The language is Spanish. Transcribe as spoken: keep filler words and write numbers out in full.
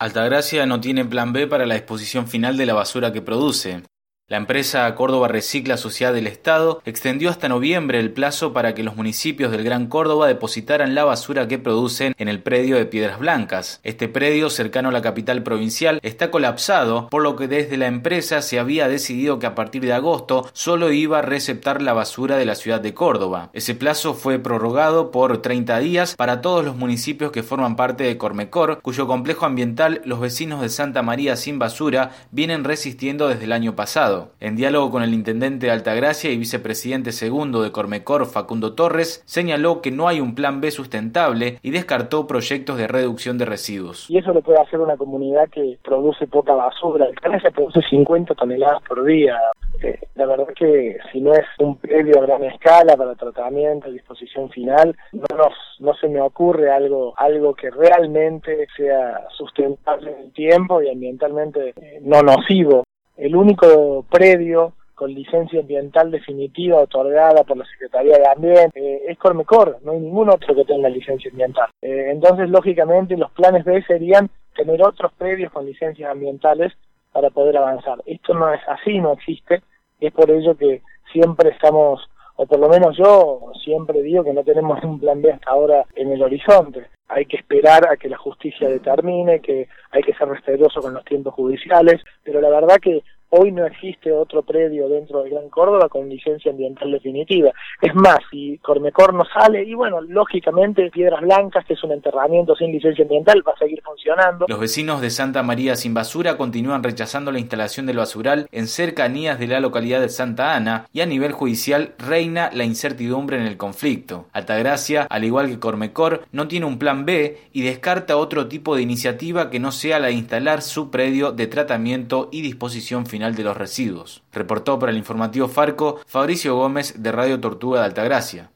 Altagracia no tiene plan B para la disposición final de la basura que produce. La empresa Córdoba Recicla Sociedad del Estado extendió hasta noviembre el plazo para que los municipios del Gran Córdoba depositaran la basura que producen en el predio de Piedras Blancas. Este predio, cercano a la capital provincial, está colapsado, por lo que desde la empresa se había decidido que a partir de agosto solo iba a receptar la basura de la ciudad de Córdoba. Ese plazo fue prorrogado por treinta días para todos los municipios que forman parte de Cormecor, cuyo complejo ambiental los vecinos de Santa María Sin Basura vienen resistiendo desde el año pasado. En diálogo con el intendente de Altagracia y vicepresidente segundo de Cormecor, Facundo Torres, señaló que no hay un plan B sustentable y descartó proyectos de reducción de residuos. Y eso lo puede hacer una comunidad que produce poca basura. Altagracia produce cincuenta toneladas por día. Eh, la verdad que si no es un predio a gran escala para tratamiento, disposición final, no, nos, no se me ocurre algo, algo que realmente sea sustentable en el tiempo y ambientalmente eh, no nocivo. El único predio con licencia ambiental definitiva otorgada por la Secretaría de Ambiente eh, es Cormecor, no hay ningún otro que tenga licencia ambiental. Eh, entonces, lógicamente, los planes B serían tener otros predios con licencias ambientales para poder avanzar. Esto no es así, no existe, y es por ello que siempre estamos, o por lo menos yo siempre digo que no tenemos un plan B hasta ahora en el horizonte. Hay que esperar a que la justicia determine, que hay que ser respetuoso con los tiempos judiciales, pero la verdad que hoy no existe otro predio dentro del Gran Córdoba con licencia ambiental definitiva. Es más, si Cormecor no sale, y bueno, lógicamente Piedras Blancas, que es un enterramiento sin licencia ambiental, va a seguir funcionando. Los vecinos de Santa María Sin Basura continúan rechazando la instalación del basural en cercanías de la localidad de Santa Ana, y a nivel judicial reina la incertidumbre en el conflicto. Altagracia, al igual que Cormecor, no tiene un plan B y descarta otro tipo de iniciativa que no sea la de instalar su predio de tratamiento y disposición final de los residuos. Reportó para el informativo Farco Fabricio Gómez de Radio Tortuga de Altagracia.